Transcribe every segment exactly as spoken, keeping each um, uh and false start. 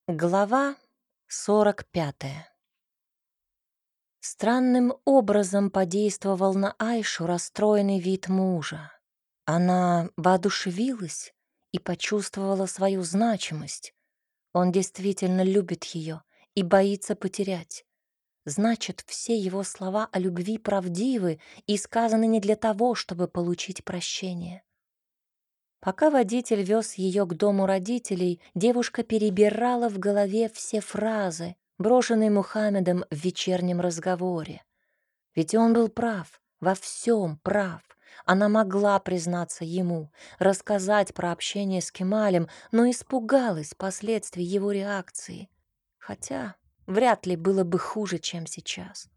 Глава сорок пятая. Странным образом подействовал на Айшу расстроенный вид мужа. Она воодушевилась и почувствовала свою значимость. Он действительно любит ее и боится потерять. Значит, все его слова о любви правдивы и сказаны не для того, чтобы получить прощение. Пока водитель вез ее к дому родителей, девушка перебирала в голове все фразы, брошенные Мухаммедом в вечернем разговоре. Ведь он был прав, во всем прав. Она могла признаться ему, рассказать про общение с Кемалем, но испугалась последствий его реакции. Хотя вряд ли было бы хуже, чем сейчас.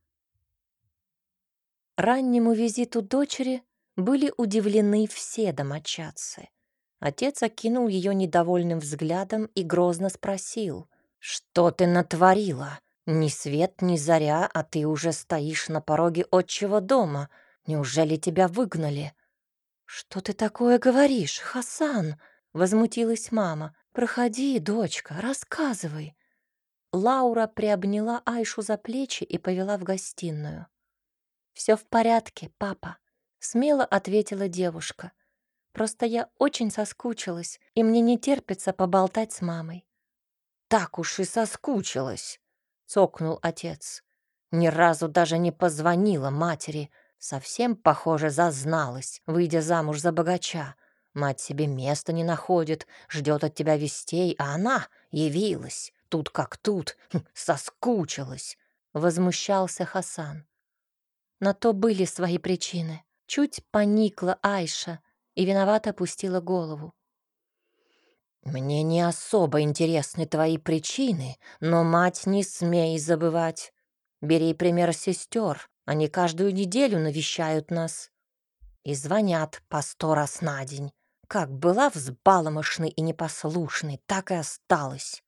Раннему визиту дочери были удивлены все домочадцы. Отец окинул ее недовольным взглядом и грозно спросил: «Что ты натворила? Ни свет, ни заря, а ты уже стоишь на пороге отчего дома. Неужели тебя выгнали?» «Что ты такое говоришь, Хасан?» — возмутилась мама. «Проходи, дочка, рассказывай». Лаура приобняла Айшу за плечи и повела в гостиную. «Все в порядке, папа», — смело ответила девушка. «Просто я очень соскучилась, и мне не терпится поболтать с мамой». «Так уж и соскучилась», — цокнул отец. «Ни разу даже не позвонила матери. Совсем, похоже, зазналась, выйдя замуж за богача. Мать себе места не находит, ждет от тебя вестей, а она явилась. Тут как тут, хм, соскучилась», — возмущался Хасан. На то были свои причины. Чуть поникла Айша и виновато опустила голову. «Мне не особо интересны твои причины, но, мать, не смей забывать. Бери пример сестер, они каждую неделю навещают нас и звонят по сто раз на день. Как была взбаломошной и непослушной, так и осталась».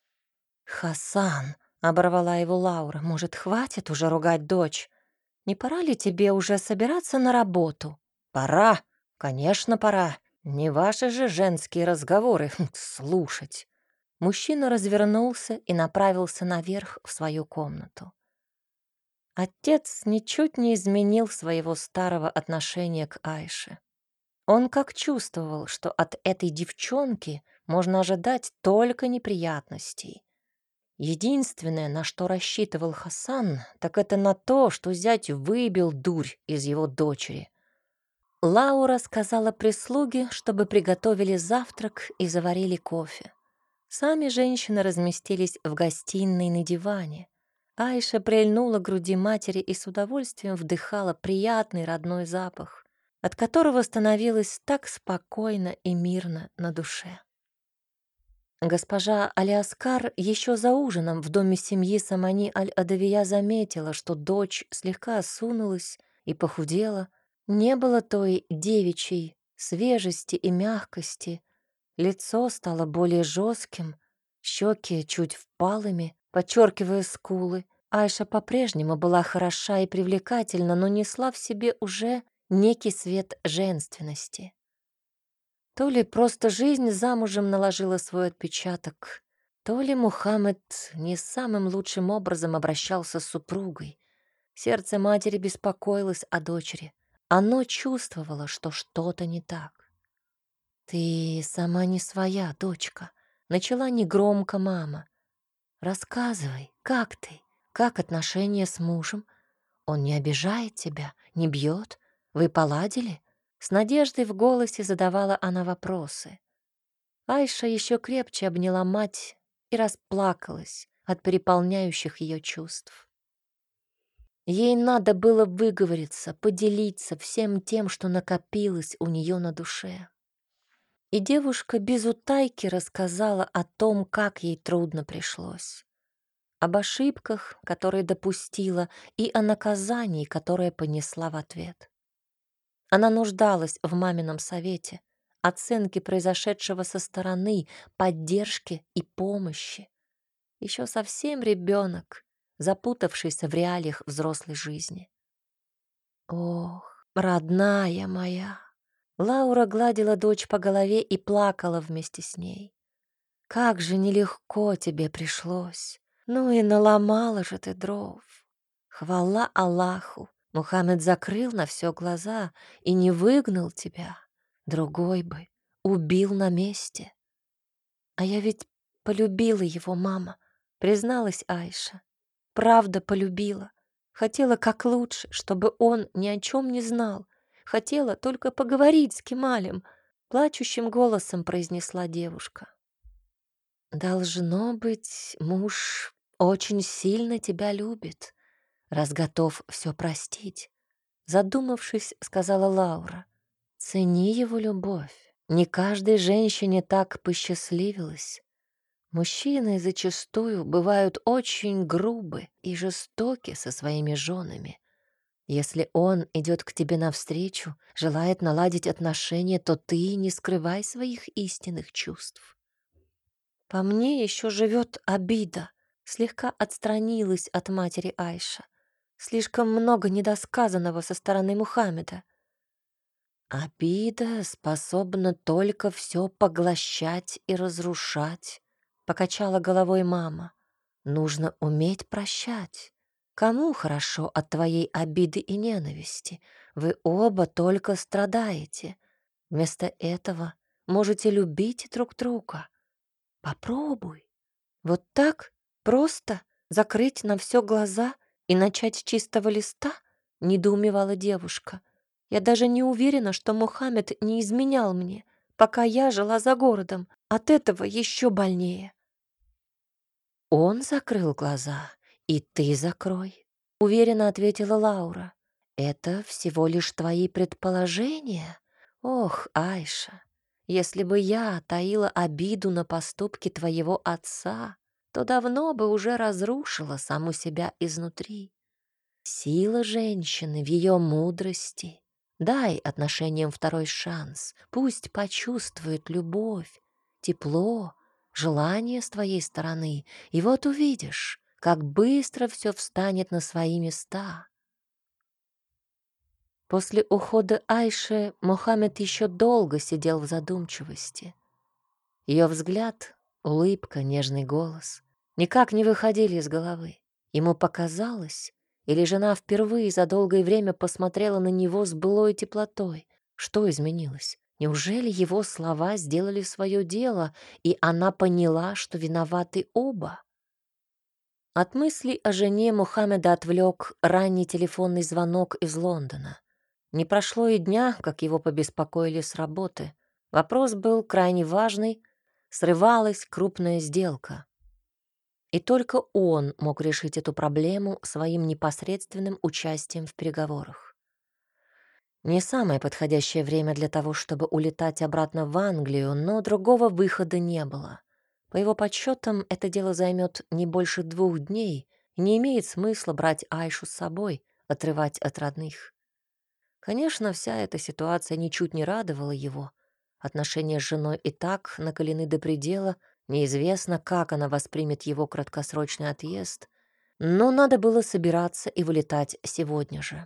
«Хасан», — оборвала его Лаура, — «может, хватит уже ругать дочь? Не пора ли тебе уже собираться на работу?» «Пора, конечно, пора. Не ваши же женские разговоры слушать». Мужчина развернулся и направился наверх в свою комнату. Отец ничуть не изменил своего старого отношения к Айше. Он как чувствовал, что от этой девчонки можно ожидать только неприятностей. Единственное, на что рассчитывал Хасан, так это на то, что зять выбил дурь из его дочери. Лаура сказала прислуге, чтобы приготовили завтрак и заварили кофе. Сами женщины разместились в гостиной на диване. Айша прильнула к груди матери и с удовольствием вдыхала приятный родной запах, от которого становилось так спокойно и мирно на душе. Госпожа Алиаскар еще за ужином в доме семьи Самани Аль-Адавия заметила, что дочь слегка осунулась и похудела. Не было той девичьей свежести и мягкости. Лицо стало более жестким, щеки чуть впалыми, подчеркивая скулы. Айша по-прежнему была хороша и привлекательна, но несла в себе уже некий свет женственности. То ли просто жизнь замужем наложила свой отпечаток, то ли Мухаммед не самым лучшим образом обращался с супругой. Сердце матери беспокоилось о дочери. Оно чувствовало, что что-то не так. «Ты сама не своя, дочка», — начала негромко мама. «Рассказывай, как ты? Как отношения с мужем? Он не обижает тебя, не бьет? Вы поладили?» С надеждой в голосе задавала она вопросы. Айша еще крепче обняла мать и расплакалась от переполняющих ее чувств. Ей надо было выговориться, поделиться всем тем, что накопилось у нее на душе. И девушка без утайки рассказала о том, как ей трудно пришлось. Об ошибках, которые допустила, и о наказании, которое понесла в ответ. Она нуждалась в мамином совете, оценке произошедшего со стороны, поддержке и помощи. Еще совсем ребенок, запутавшийся в реалиях взрослой жизни. «Ох, родная моя!» Лаура гладила дочь по голове и плакала вместе с ней. как же нелегко тебе пришлось. Ну и наломала же ты дров. Хвала Аллаху, Мухаммед закрыл на все глаза и не выгнал тебя. Другой бы убил на месте. А я ведь полюбила его, мама, призналась Айша. Правда полюбила. Хотела как лучше, чтобы он ни о чем не знал. Хотела только поговорить с Кемалем, плачущим голосом произнесла девушка. Должно быть, муж очень сильно тебя любит, раз готов все простить. Задумавшись, сказала Лаура. Цени его любовь. Не каждой женщине так посчастливилось. Мужчины зачастую бывают очень грубы и жестоки со своими женами. Если он идет к тебе навстречу, желает наладить отношения, то ты не скрывай своих истинных чувств. По мне еще живет обида. Слегка отстранилась от матери Айша. Слишком много недосказанного со стороны Мухаммеда. Обида способна только все поглощать и разрушать, покачала головой мама. Нужно уметь прощать. Кому хорошо от твоей обиды и ненависти? Вы оба только страдаете. Вместо этого можете любить друг друга. Попробуй. Вот так просто закрыть на все глаза и начать с чистого листа? Недоумевала девушка. Я даже не уверена, что Мухаммед не изменял мне, пока я жила за городом. От этого еще больнее. Он закрыл глаза, и ты закрой, уверенно ответила Лаура. Это всего лишь твои предположения. Ох, Айша, если бы я таила обиду на поступки твоего отца, то давно бы уже разрушила саму себя изнутри. Сила женщины в ее мудрости. Дай отношениям второй шанс. Пусть почувствует любовь, тепло, желание с твоей стороны. И вот увидишь, как быстро все встанет на свои места. После ухода Айши Мухаммед еще долго сидел в задумчивости. Ее взгляд, улыбка, нежный голос никак не выходили из головы. Ему показалось, или жена впервые за долгое время посмотрела на него с былой теплотой. Что изменилось? Неужели его слова сделали свое дело, и она поняла, что виноваты оба? От мыслей о жене Мухаммеда отвлек ранний телефонный звонок из Лондона. Не прошло и дня, как его побеспокоили с работы. Вопрос был крайне важный. Срывалась крупная сделка. И только он мог решить эту проблему своим непосредственным участием в переговорах. Не самое подходящее время для того, чтобы улетать обратно в Англию, но другого выхода не было. По его подсчетам, это дело займет не больше двух дней, и не имеет смысла брать Айшу с собой, отрывать от родных. Конечно, вся эта ситуация ничуть не радовала его. Отношения с женой и так накалены до предела, неизвестно, как она воспримет его краткосрочный отъезд, но надо было собираться и вылетать сегодня же.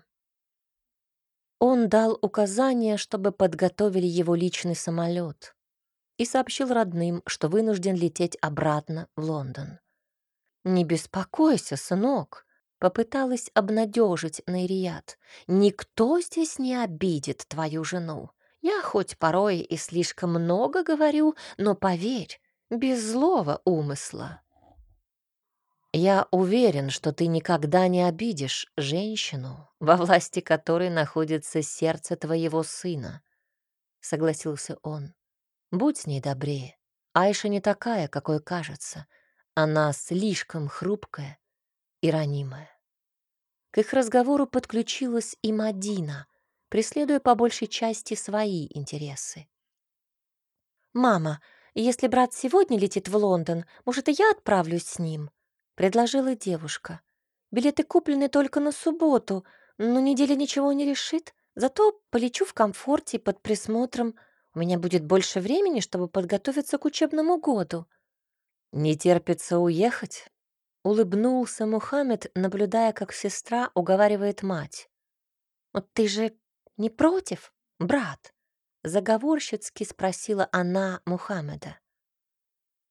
Он дал указание, чтобы подготовили его личный самолет, и сообщил родным, что вынужден лететь обратно в Лондон. «Не беспокойся, сынок», — попыталась обнадежить Найрият. «Никто здесь не обидит твою жену. Я хоть порой и слишком много говорю, но поверь, без злого умысла». «Я уверен, что ты никогда не обидишь женщину, во власти которой находится сердце твоего сына», — согласился он. «Будь с ней добрее. Айша не такая, какой кажется. Она слишком хрупкая и ранимая». К их разговору подключилась и Мадина, преследуя по большей части свои интересы. «Мама, если брат сегодня летит в Лондон, может, и я отправлюсь с ним?» — предложила девушка. «Билеты куплены только на субботу, но неделя ничего не решит. Зато полечу в комфорте и под присмотром. У меня будет больше времени, чтобы подготовиться к учебному году». «Не терпится уехать?» — улыбнулся Мухаммед, наблюдая, как сестра уговаривает мать. «Вот ты же не против, брат?» — заговорщицки спросила она Мухаммеда.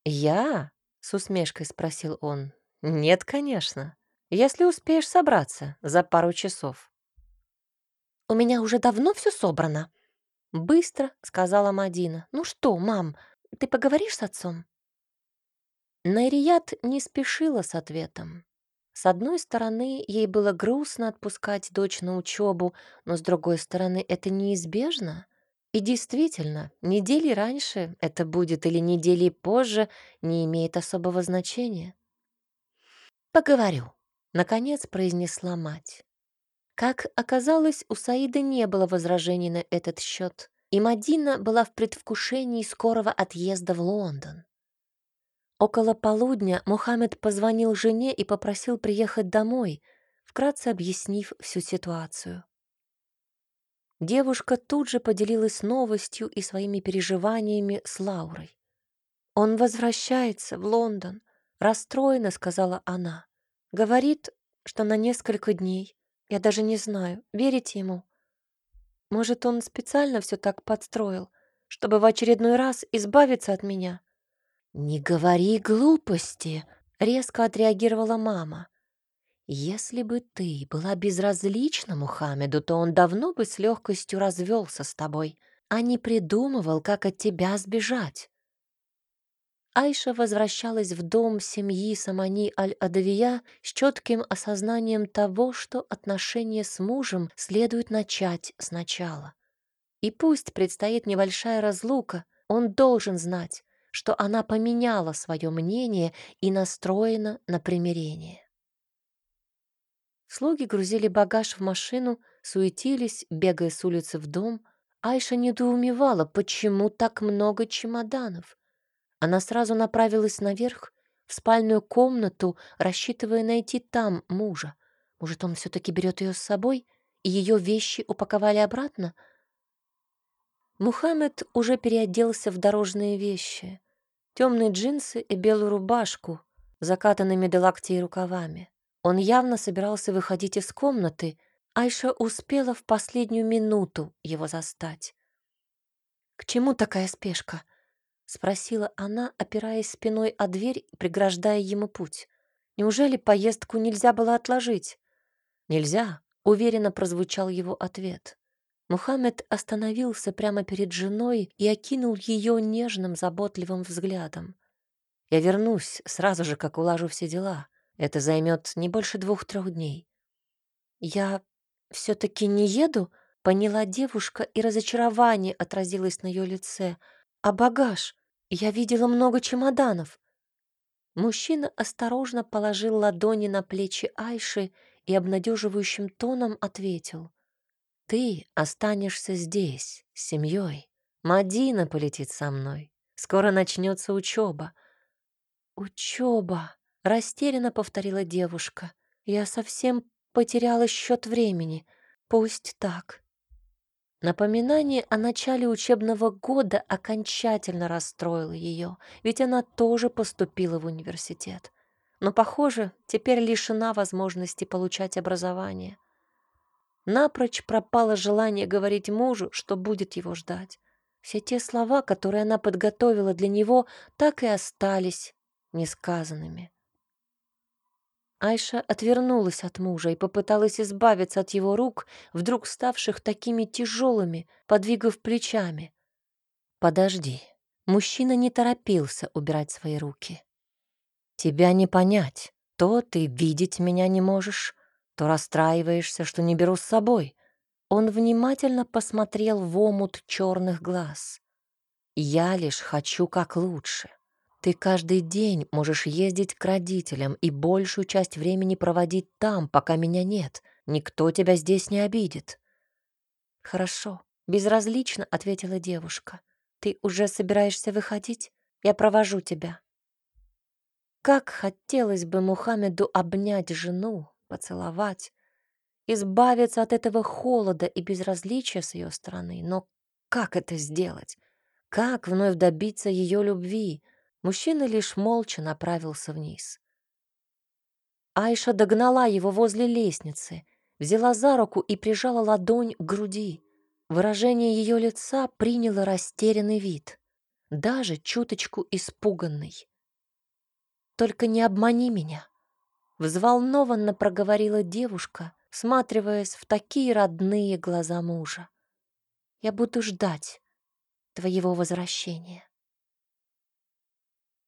«Я?» — с усмешкой спросил он. «Нет, конечно. Если успеешь собраться за пару часов». «У меня уже давно все собрано», — быстро сказала Мадина. «Ну что, мам, ты поговоришь с отцом?» Найрият не спешила с ответом. С одной стороны, ей было грустно отпускать дочь на учебу, но с другой стороны, это неизбежно. И действительно, недели раньше это будет или недели позже, не имеет особого значения. «Поговорю», — наконец произнесла мать. Как оказалось, у Саида не было возражений на этот счет, и Мадина была в предвкушении скорого отъезда в Лондон. Около полудня Мухаммед позвонил жене и попросил приехать домой, вкратце объяснив всю ситуацию. Девушка тут же поделилась новостью и своими переживаниями с Лаурой. «Он возвращается в Лондон», — расстроенно сказала она. «Говорит, что на несколько дней. Я даже не знаю, верить ему. Может, он специально все так подстроил, чтобы в очередной раз избавиться от меня?» «Не говори глупости», — резко отреагировала мама. «Если бы ты была безразлична Мухаммеду, то он давно бы с легкостью развелся с тобой, а не придумывал, как от тебя сбежать». Айша возвращалась в дом семьи Самани Аль-Адавия с четким осознанием того, что отношения с мужем следует начать сначала. И пусть предстоит небольшая разлука, он должен знать, что она поменяла свое мнение и настроена на примирение. Слуги грузили багаж в машину, суетились, бегая с улицы в дом. Айша недоумевала, почему так много чемоданов. Она сразу направилась наверх, в спальную комнату, рассчитывая найти там мужа. Может, он все-таки берет ее с собой, и ее вещи упаковали обратно? Мухаммед уже переоделся в дорожные вещи. Темные джинсы и белую рубашку, закатанными до локтей рукавами. Он явно собирался выходить из комнаты. Айша успела в последнюю минуту его застать. «К чему такая спешка?» — спросила она, опираясь спиной о дверь и преграждая ему путь. «Неужели поездку нельзя было отложить?» «Нельзя», — уверенно прозвучал его ответ. Мухаммед остановился прямо перед женой и окинул ее нежным, заботливым взглядом. «Я вернусь сразу же, как улажу все дела. Это займет не больше двух-трех дней». «Я все-таки не еду?» — поняла девушка, и разочарование отразилось на ее лице. «А багаж? Я видела много чемоданов». Мужчина осторожно положил ладони на плечи Айши и обнадеживающим тоном ответил. «Ты останешься здесь, с семьей. Мадина полетит со мной. Скоро начнется учеба». «Учеба», — растерянно повторила девушка. «Я совсем потеряла счет времени. Пусть так». Напоминание о начале учебного года окончательно расстроило ее, ведь она тоже поступила в университет. Но, похоже, теперь лишена возможности получать образование. Напрочь пропало желание говорить мужу, что будет его ждать. Все те слова, которые она подготовила для него, так и остались несказанными. Айша отвернулась от мужа и попыталась избавиться от его рук, вдруг ставших такими тяжелыми, подвигав плечами. «Подожди». Мужчина не торопился убирать свои руки. «Тебя не понять. То ты видеть меня не можешь, то расстраиваешься, что не беру с собой». Он внимательно посмотрел в омут черных глаз. «Я лишь хочу как лучше. Ты каждый день можешь ездить к родителям и большую часть времени проводить там, пока меня нет. Никто тебя здесь не обидит». «Хорошо», — безразлично ответила девушка. «Ты уже собираешься выходить? Я провожу тебя». Как хотелось бы Мухаммеду обнять жену, поцеловать, избавиться от этого холода и безразличия с ее стороны. Но как это сделать? Как вновь добиться ее любви? Мужчина лишь молча направился вниз. Айша догнала его возле лестницы, взяла за руку и прижала ладонь к груди. Выражение ее лица приняло растерянный вид, даже чуточку испуганный. Только не обмани меня. Взволнованно проговорила девушка, всматриваясь в такие родные глаза мужа. Я буду ждать твоего возвращения.